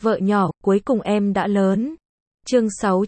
Vợ nhỏ, cuối cùng em đã lớn. Chương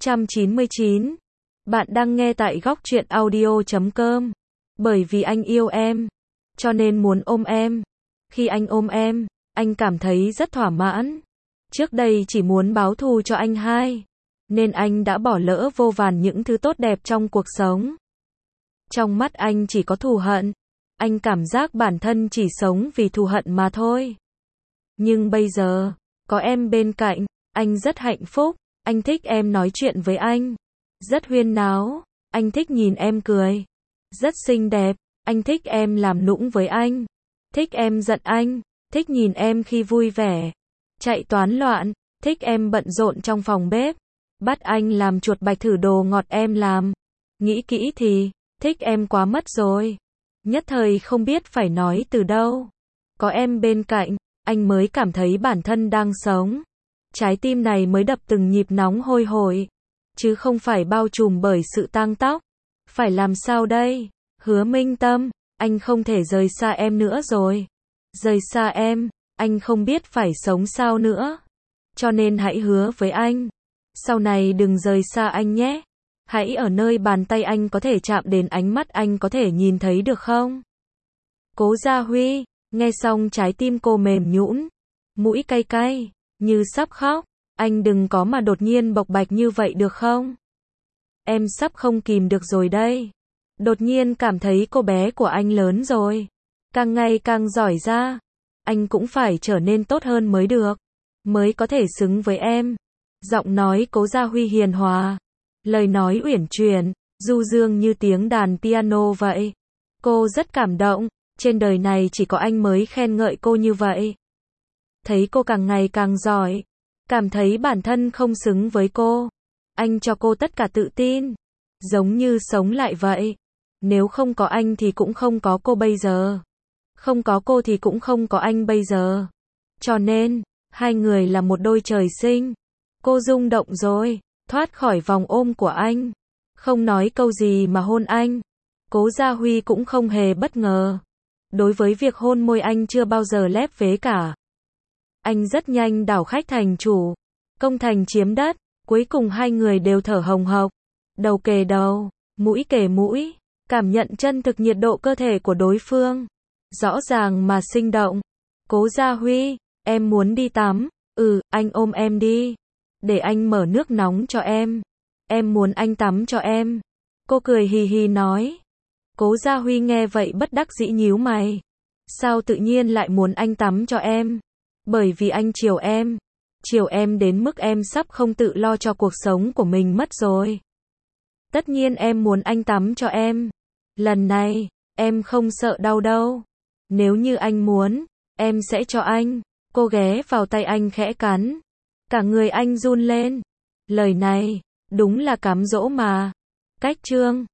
699. Bạn đang nghe tại góc truyện audio.com. Bởi vì anh yêu em, cho nên muốn ôm em. Khi anh ôm em, anh cảm thấy rất thỏa mãn. Trước đây chỉ muốn báo thù cho anh hai, nên anh đã bỏ lỡ vô vàn những thứ tốt đẹp trong cuộc sống. Trong mắt anh chỉ có thù hận. Anh cảm giác bản thân chỉ sống vì thù hận mà thôi. Nhưng bây giờ, có em bên cạnh, anh rất hạnh phúc. Anh thích em nói chuyện với anh, rất huyên náo. Anh thích nhìn em cười, rất xinh đẹp. Anh thích em làm nũng với anh, thích em giận anh, thích nhìn em khi vui vẻ, chạy toán loạn, thích em bận rộn trong phòng bếp, bắt anh làm chuột bạch thử đồ ngọt em làm. Nghĩ kỹ thì, thích em quá mất rồi. Nhất thời không biết phải nói từ đâu. Có em bên cạnh, anh mới cảm thấy bản thân đang sống. Trái tim này mới đập từng nhịp nóng hôi hổi, chứ không phải bao trùm bởi sự tang tóc. Phải làm sao đây? Hứa Minh Tâm, anh không thể rời xa em nữa rồi. Rời xa em, anh không biết phải sống sao nữa. Cho nên hãy hứa với anh, sau này đừng rời xa anh nhé. Hãy ở nơi bàn tay anh có thể chạm đến, ánh mắt anh có thể nhìn thấy được không? Cố Gia Huy, nghe xong trái tim cô mềm nhũn, mũi cay cay, như sắp khóc. Anh đừng có mà đột nhiên bộc bạch như vậy được không? Em sắp không kìm được rồi đây. Đột nhiên cảm thấy cô bé của anh lớn rồi, càng ngày càng giỏi ra. Anh cũng phải trở nên tốt hơn mới được, mới có thể xứng với em. Giọng nói Cố Gia Huy hiền hòa, lời nói uyển chuyển, du dương như tiếng đàn piano vậy. Cô rất cảm động, trên đời này chỉ có anh mới khen ngợi cô như vậy. Thấy cô càng ngày càng giỏi, cảm thấy bản thân không xứng với cô. Anh cho cô tất cả tự tin, giống như sống lại vậy. Nếu không có anh thì cũng không có cô bây giờ. Không có cô thì cũng không có anh bây giờ. Cho nên, hai người là một đôi trời sinh. Cô rung động rồi, thoát khỏi vòng ôm của anh. Không nói câu gì mà hôn anh. Cố Gia Huy cũng không hề bất ngờ. Đối với việc hôn môi anh chưa bao giờ lép vế cả. Anh rất nhanh đảo khách thành chủ, công thành chiếm đất. Cuối cùng hai người đều thở hồng hộc, đầu kề đầu, mũi kề mũi, cảm nhận chân thực nhiệt độ cơ thể của đối phương, rõ ràng mà sinh động. Cố Gia Huy, em muốn đi tắm. Anh ôm em đi, để anh mở nước nóng cho em. Em muốn anh tắm cho em. Cô cười hì hì nói. Cố Gia Huy nghe vậy bất đắc dĩ nhíu mày. Sao tự nhiên lại muốn anh tắm cho em? Bởi vì anh chiều em đến mức em sắp không tự lo cho cuộc sống của mình mất rồi. Tất nhiên em muốn anh tắm cho em. Lần này, em không sợ đau đâu. Nếu như anh muốn, em sẽ cho anh. Cô ghé vào tay anh khẽ cắn. Cả người anh run lên. Lời này, đúng là cám dỗ mà. Cách chương